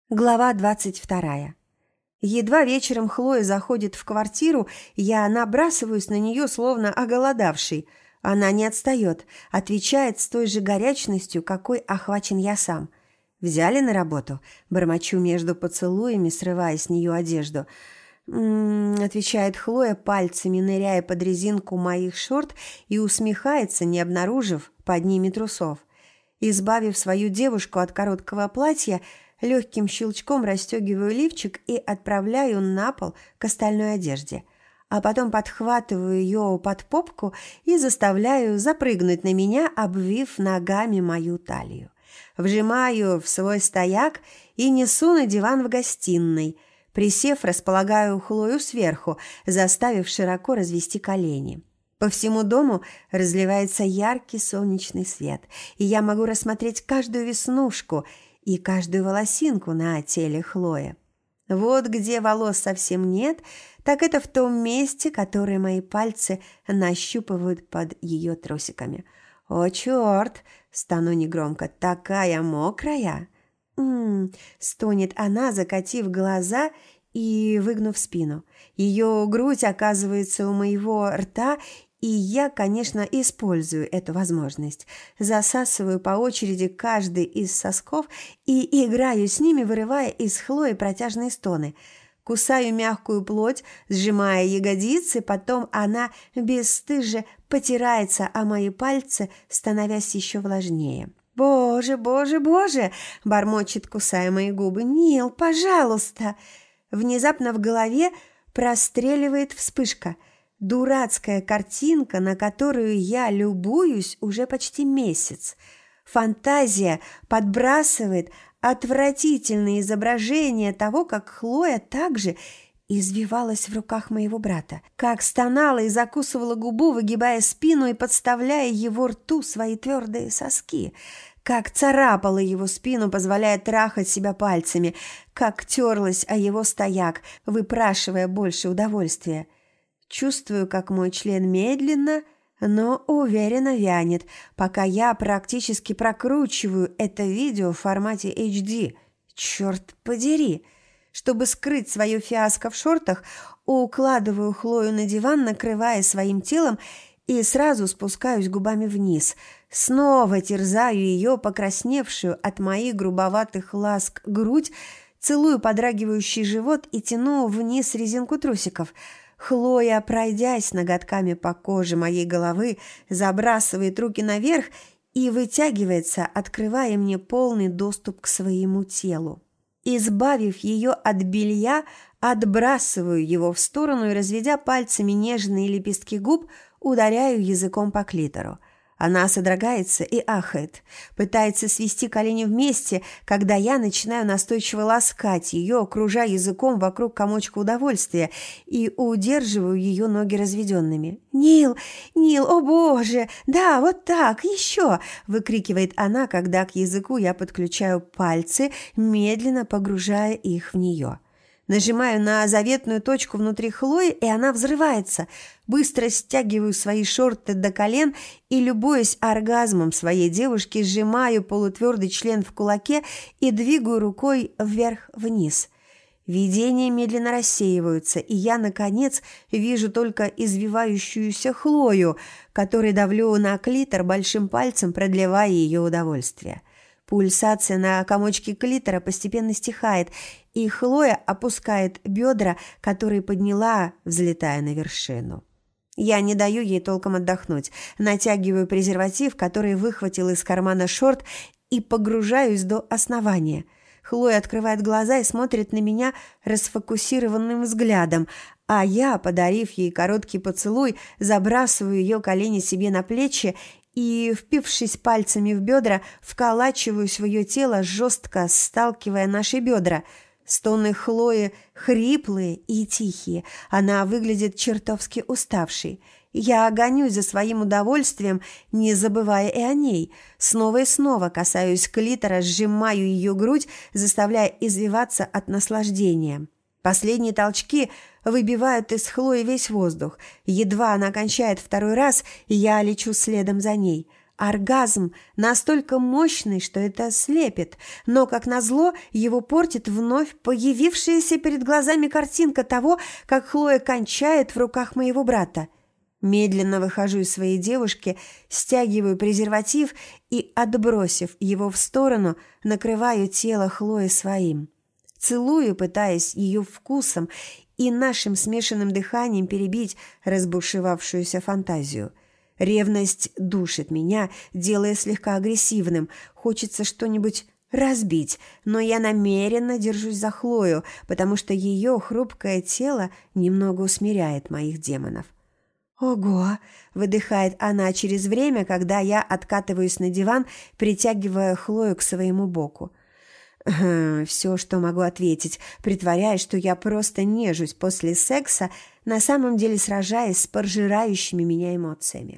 Глава 22. Едва вечером Хлоя заходит в квартиру, я набрасываюсь на нее, словно оголодавший. Она не отстает, отвечает с той же горячностью, какой охвачен я сам. «Взяли на работу?» Бормочу между поцелуями, срывая с нее одежду. Отвечает Хлоя, пальцами ныряя под резинку моих шорт и усмехается, не обнаружив под ними трусов. Избавив свою девушку от короткого платья, легким щелчком расстегиваю лифчик и отправляю на пол к остальной одежде. А потом подхватываю ее под попку и заставляю запрыгнуть на меня, обвив ногами мою талию. Вжимаю в свой стояк и несу на диван в гостиной. Присев, располагаю Хлою сверху, заставив широко развести колени. По всему дому разливается яркий солнечный свет, и я могу рассмотреть каждую веснушку и каждую волосинку на теле Хлои. Вот где волос совсем нет, так это в том месте, которое мои пальцы нащупывают под ее трусиками. «О, черт!» – стану негромко. «Такая мокрая!» стонет она, закатив глаза и выгнув спину. Ее грудь оказывается у моего рта, и я, конечно, использую эту возможность. Засасываю по очереди каждый из сосков и играю с ними, вырывая из Хлои протяжные стоны. Кусаю мягкую плоть, сжимая ягодицы, потом она бесстыже потирается о мои пальцы, становясь еще влажнее. «Боже, боже, боже!» – бормочет, кусая мои губы. «Нил, пожалуйста!» Внезапно в голове простреливает вспышка. Дурацкая картинка, на которую я любуюсь уже почти месяц. Фантазия подбрасывает отвратительные изображения того, как Хлоя также извивалась в руках моего брата, как стонала и закусывала губу, выгибая спину и подставляя его рту свои твердые соски, как царапала его спину, позволяя трахать себя пальцами, как терлась о его стояк, выпрашивая больше удовольствия. Чувствую, как мой член медленно, но уверенно вянет, пока я практически прокручиваю это видео в формате HD. Черт подери! Чтобы скрыть свое фиаско в шортах, укладываю Хлою на диван, накрывая своим телом, и сразу спускаюсь губами вниз. Снова терзаю ее, покрасневшую от моих грубоватых ласк грудь, целую подрагивающий живот и тяну вниз резинку трусиков. Хлоя, пройдясь ноготками по коже моей головы, забрасывает руки наверх и вытягивается, открывая мне полный доступ к своему телу. Избавив ее от белья, отбрасываю его в сторону и, разведя пальцами нежные лепестки губ, ударяю языком по клитору. Она содрогается и ахает, пытается свести колени вместе, когда я начинаю настойчиво ласкать ее, кружа языком вокруг комочка удовольствия, и удерживаю ее ноги разведенными. «Нил, Нил, о боже! Да, вот так, еще!» – выкрикивает она, когда к языку я подключаю пальцы, медленно погружая их в нее. Нажимаю на заветную точку внутри Хлои, и она взрывается. Быстро стягиваю свои шорты до колен и, любуясь оргазмом своей девушки, сжимаю полутвердый член в кулаке и двигаю рукой вверх-вниз. Видения медленно рассеиваются, и я, наконец, вижу только извивающуюся Хлою, которой давлю на клитор большим пальцем, продлевая ее удовольствие. Пульсация на комочке клитора постепенно стихает, и Хлоя опускает бедра, которые подняла, взлетая на вершину. Я не даю ей толком отдохнуть, натягиваю презерватив, который выхватил из кармана шорт, и погружаюсь до основания. Хлоя открывает глаза и смотрит на меня расфокусированным взглядом, а я, подарив ей короткий поцелуй, забрасываю ее колени себе на плечи и, впившись пальцами в бедра, вколачиваюсь в ее тело, жестко сталкивая наши бедра. Стоны Хлои хриплые и тихие. Она выглядит чертовски уставшей. Я гонюсь за своим удовольствием, не забывая и о ней. Снова и снова касаюсь клитора, сжимаю ее грудь, заставляя извиваться от наслаждения. Последние толчки выбивают из Хлои весь воздух. Едва она кончает второй раз, я лечу следом за ней. Оргазм настолько мощный, что это слепит, но, как назло, его портит вновь появившаяся перед глазами картинка того, как Хлоя кончает в руках моего брата. Медленно выхожу из своей девушки, стягиваю презерватив и, отбросив его в сторону, накрываю тело Хлои своим. Целую, пытаясь ее вкусом и нашим смешанным дыханием перебить разбушевавшуюся фантазию. Ревность душит меня, делая слегка агрессивным. Хочется что-нибудь разбить, но я намеренно держусь за Хлою, потому что ее хрупкое тело немного усмиряет моих демонов. «Ого!» – выдыхает она через время, когда я откатываюсь на диван, притягивая Хлою к своему боку. Все, что могу ответить, притворяясь, что я просто нежусь после секса, на самом деле сражаясь с пожирающими меня эмоциями.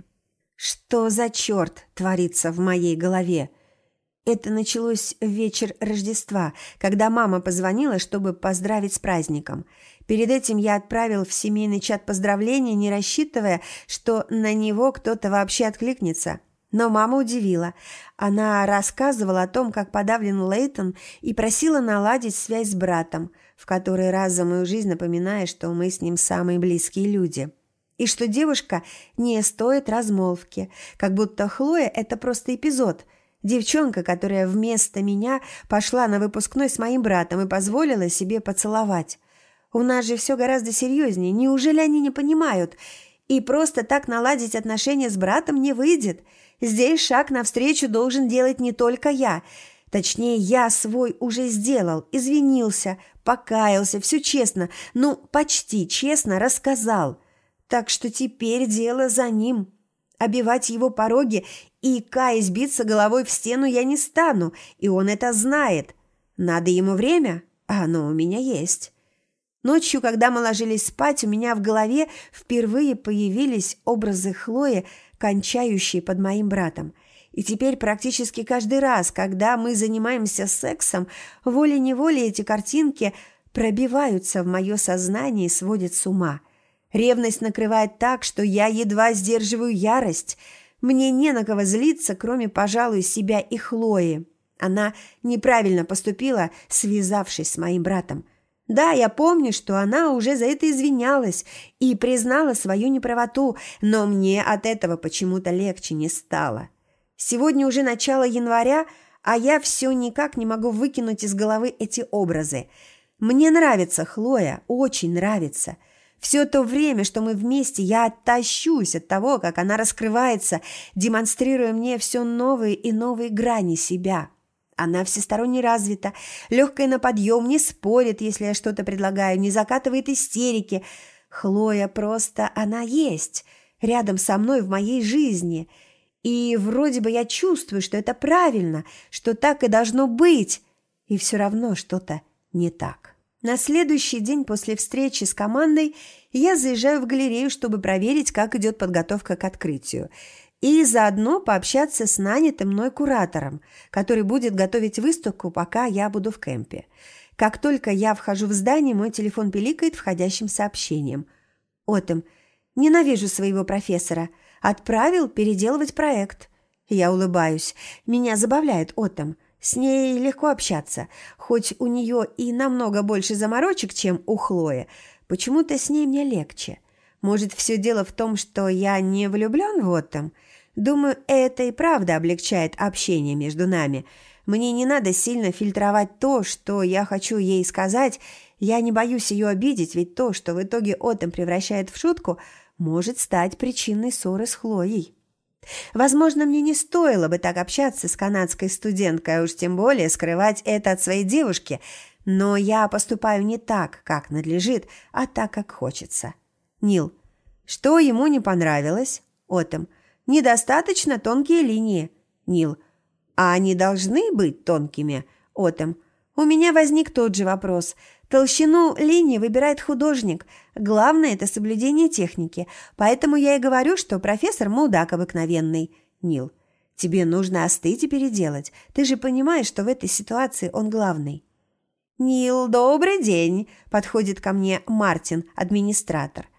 Что за черт творится в моей голове? Это началось в вечер Рождества, когда мама позвонила, чтобы поздравить с праздником. Перед этим я отправил в семейный чат поздравления, не рассчитывая, что на него кто-то вообще откликнется. Но мама удивила. Она рассказывала о том, как подавлен Лейтон, и просила наладить связь с братом, в который раз за мою жизнь напоминая, что мы с ним самые близкие люди. И что девушка не стоит размолвки, как будто Хлоя – это просто эпизод. Девчонка, которая вместо меня пошла на выпускной с моим братом и позволила себе поцеловать. У нас же все гораздо серьезнее. Неужели они не понимают? И просто так наладить отношения с братом не выйдет. Здесь шаг навстречу должен делать не только я. Точнее, я свой уже сделал, извинился, покаялся, все честно, почти честно рассказал. Так что теперь дело за ним. Обивать его пороги и, каясь, биться головой в стену я не стану, и он это знает. Надо ему время, а оно у меня есть. Ночью, когда мы ложились спать, у меня в голове впервые появились образы Хлои, кончающие под моим братом. И теперь практически каждый раз, когда мы занимаемся сексом, волей-неволей эти картинки пробиваются в мое сознание и сводят с ума. Ревность накрывает так, что я едва сдерживаю ярость. Мне не на кого злиться, кроме, пожалуй, себя и Хлои. Она неправильно поступила, связавшись с моим братом. Да, я помню, что она уже за это извинялась и признала свою неправоту, но мне от этого почему-то легче не стало. Сегодня уже начало января, а я все никак не могу выкинуть из головы эти образы. Мне нравится Хлоя, очень нравится. Все то время, что мы вместе, я тащусь от того, как она раскрывается, демонстрируя мне все новые и новые грани себя. Она всесторонне развита, легкая на подъем, не спорит, если я что-то предлагаю, не закатывает истерики. Хлоя просто, она есть, рядом со мной в моей жизни. И вроде бы я чувствую, что это правильно, что так и должно быть, и все равно что-то не так. На следующий день после встречи с командой я заезжаю в галерею, чтобы проверить, как идет подготовка к открытию, и заодно пообщаться с нанятым мной куратором, который будет готовить выставку, пока я буду в кемпе. Как только я вхожу в здание, мой телефон пиликает входящим сообщением. «Отом, ненавижу своего профессора. Отправил переделывать проект». Я улыбаюсь. Меня забавляет Отом. С ней легко общаться, хоть у нее и намного больше заморочек, чем у Хлои. Почему-то с ней мне легче. Может, все дело в том, что я не влюблен в Отом? Думаю, это и правда облегчает общение между нами. Мне не надо сильно фильтровать то, что я хочу ей сказать. Я не боюсь ее обидеть, ведь то, что в итоге Отом превращает в шутку, может стать причиной ссоры с Хлоей. Возможно, мне не стоило бы так общаться с канадской студенткой, а уж тем более скрывать это от своей девушки, но я поступаю не так, как надлежит, а так, как хочется. Нил. Что ему не понравилось? Отом. Недостаточно тонкие линии. Нил. А они должны быть тонкими? Отом. У меня возник тот же вопрос. Толщину линии выбирает художник. Главное – это соблюдение техники. Поэтому я и говорю, что профессор мудак обыкновенный. Нил. Тебе нужно остыть и переделать. Ты же понимаешь, что в этой ситуации он главный. Нил, добрый день. Подходит ко мне Мартин, администратор.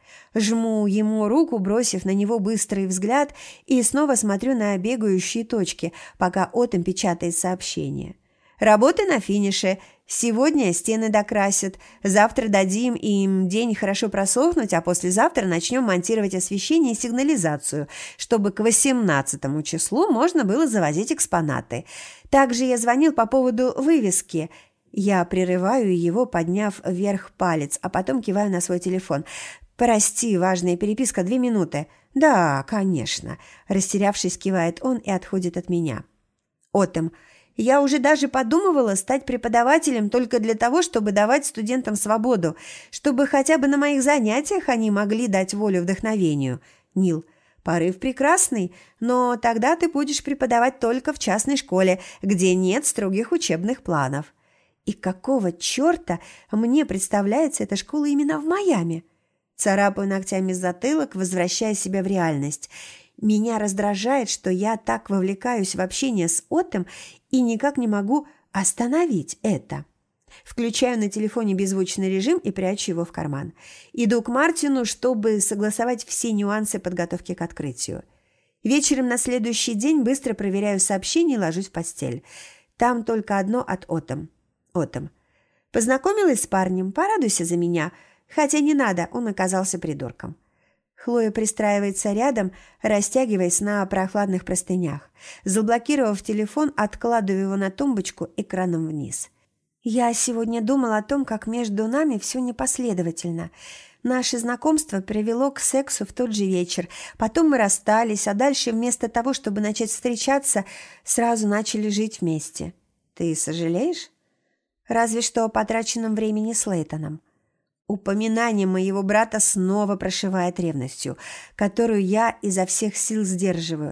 Жму ему руку, бросив на него быстрый взгляд, и снова смотрю на бегающие точки, пока Отом печатает сообщение. «Работы на финише. Сегодня стены докрасят. Завтра дадим им день хорошо просохнуть, а послезавтра начнем монтировать освещение и сигнализацию, чтобы к 18 числу можно было завозить экспонаты. Также я звонил по поводу вывески». Я прерываю его, подняв вверх палец, а потом киваю на свой телефон. «Прости, важная переписка, 2 минуты». «Да, конечно», – растерявшись, кивает он и отходит от меня. Отом. Я уже даже подумывала стать преподавателем только для того, чтобы давать студентам свободу, чтобы хотя бы на моих занятиях они могли дать волю вдохновению. Нил. Порыв прекрасный, но тогда ты будешь преподавать только в частной школе, где нет строгих учебных планов. И какого черта мне представляется эта школа именно в Майами? Царапаю ногтями затылок, возвращая себя в реальность. Меня раздражает, что я так вовлекаюсь в общение с Отом и никак не могу остановить это. Включаю на телефоне беззвучный режим и прячу его в карман. Иду к Мартину, чтобы согласовать все нюансы подготовки к открытию. Вечером на следующий день быстро проверяю сообщения и ложусь в постель. Там только одно от Отом. Отом. Познакомилась с парнем, порадуйся за меня. Хотя не надо, он оказался придурком. Хлоя пристраивается рядом, растягиваясь на прохладных простынях. Заблокировав телефон, откладываю его на тумбочку экраном вниз. Я сегодня думала о том, как между нами все непоследовательно. Наше знакомство привело к сексу в тот же вечер. Потом мы расстались, а дальше вместо того, чтобы начать встречаться, сразу начали жить вместе. Ты сожалеешь? Разве что о потраченном времени с Лейтоном. Упоминание моего брата снова прошивает ревностью, которую я изо всех сил сдерживаю.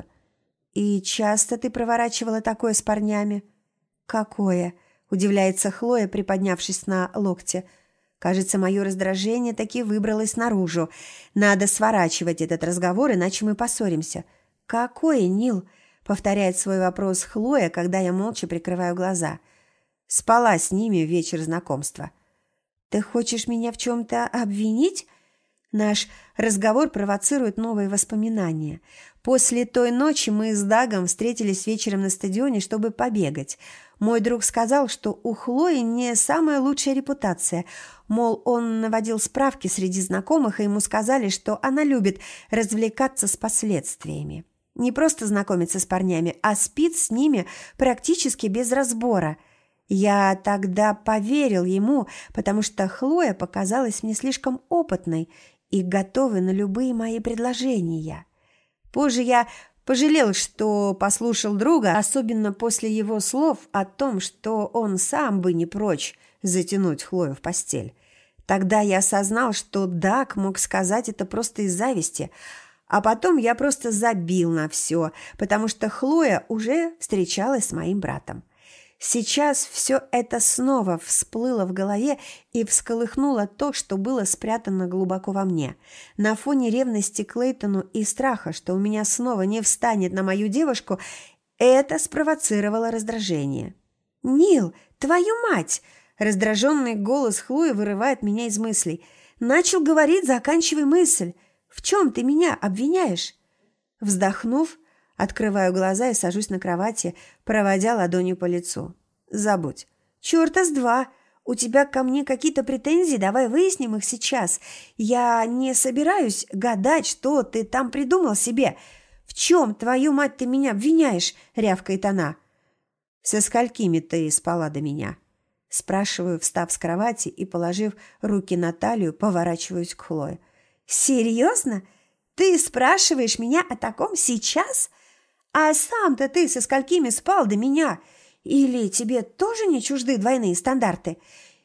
«И часто ты проворачивала такое с парнями?» «Какое?» – удивляется Хлоя, приподнявшись на локте. «Кажется, мое раздражение таки выбралось наружу. Надо сворачивать этот разговор, иначе мы поссоримся». «Какое, Нил?» – повторяет свой вопрос Хлоя, когда я молча прикрываю глаза. «Спала с ними в вечер знакомства». «Ты хочешь меня в чем-то обвинить?» Наш разговор провоцирует новые воспоминания. После той ночи мы с Дагом встретились вечером на стадионе, чтобы побегать. Мой друг сказал, что у Хлои не самая лучшая репутация. Мол, он наводил справки среди знакомых, и ему сказали, что она любит развлекаться с последствиями. Не просто знакомиться с парнями, а спит с ними практически без разбора. Я тогда поверил ему, потому что Хлоя показалась мне слишком опытной и готовой на любые мои предложения. Позже я пожалел, что послушал друга, особенно после его слов о том, что он сам бы не прочь затянуть Хлою в постель. Тогда я осознал, что Даг мог сказать это просто из зависти, а потом я просто забил на все, потому что Хлоя уже встречалась с моим братом. Сейчас все это снова всплыло в голове и всколыхнуло то, что было спрятано глубоко во мне. На фоне ревности к Лейтону и страха, что у меня снова не встанет на мою девушку, это спровоцировало раздражение. «Нил, твою мать!» Раздраженный голос Хлои вырывает меня из мыслей. «Начал говорить, заканчивай мысль. В чем ты меня обвиняешь?» Вздохнув, открываю глаза и сажусь на кровати, проводя ладонью по лицу. «Забудь. Чёрта с два. У тебя ко мне какие-то претензии? Давай выясним их сейчас. Я не собираюсь гадать, что ты там придумал себе. В чем, твою мать, ты меня обвиняешь?» – рявкает она. «Со сколькими ты спала до меня?» Спрашиваю, встав с кровати и, положив руки на талию, поворачиваюсь к Хлое. «Серьезно? Ты спрашиваешь меня о таком сейчас? А сам-то ты со сколькими спал до меня? Или тебе тоже не чужды двойные стандарты?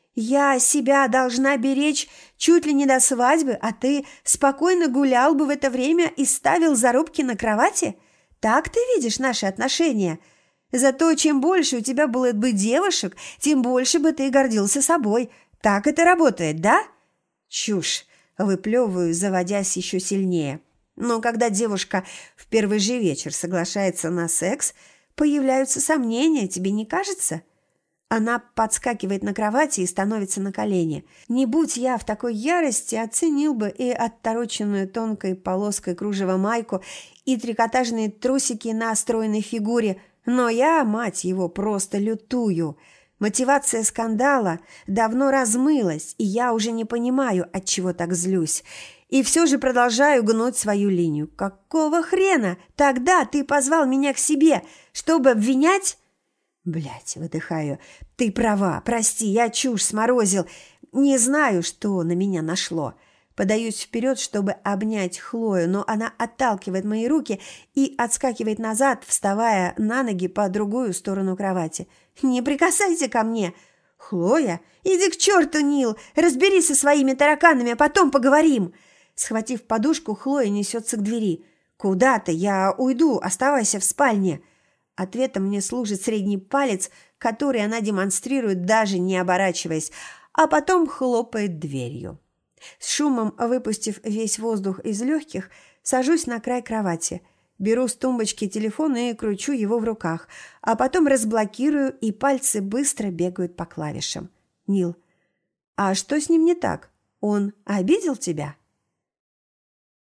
Я себя должна беречь чуть ли не до свадьбы, а ты спокойно гулял бы в это время и ставил зарубки на кровати? Так ты видишь наши отношения? Зато чем больше у тебя было бы девушек, тем больше бы ты гордился собой. Так это работает, да?» «Чушь!» – выплевываю, заводясь еще сильнее. Но когда девушка в первый же вечер соглашается на секс, появляются сомнения, тебе не кажется? Она подскакивает на кровати и становится на колени. Не будь я в такой ярости, оценил бы и оттороченную тонкой полоской кружева майку, и трикотажные трусики на стройной фигуре. Но я, мать его, просто лютую. Мотивация скандала давно размылась, и я уже не понимаю, от чего так злюсь. И все же продолжаю гнуть свою линию. Какого хрена? Тогда ты позвал меня к себе, чтобы обвинять? Блядь, выдыхаю. Ты права, прости, я чушь сморозил. Не знаю, что на меня нашло. Подаюсь вперед, чтобы обнять Хлою, но она отталкивает мои руки и отскакивает назад, вставая на ноги по другую сторону кровати. «Не прикасайся ко мне!» «Хлоя, иди к черту, Нил! Разберись со своими тараканами, а потом поговорим!» Схватив подушку, Хлоя несется к двери. «Куда ты? Я уйду, оставайся в спальне!» Ответом мне служит средний палец, который она демонстрирует, даже не оборачиваясь, а потом хлопает дверью. С шумом выпустив весь воздух из легких, сажусь на край кровати, беру с тумбочки телефон и кручу его в руках, а потом разблокирую, и пальцы быстро бегают по клавишам. «Нил, а что с ним не так? Он обидел тебя?»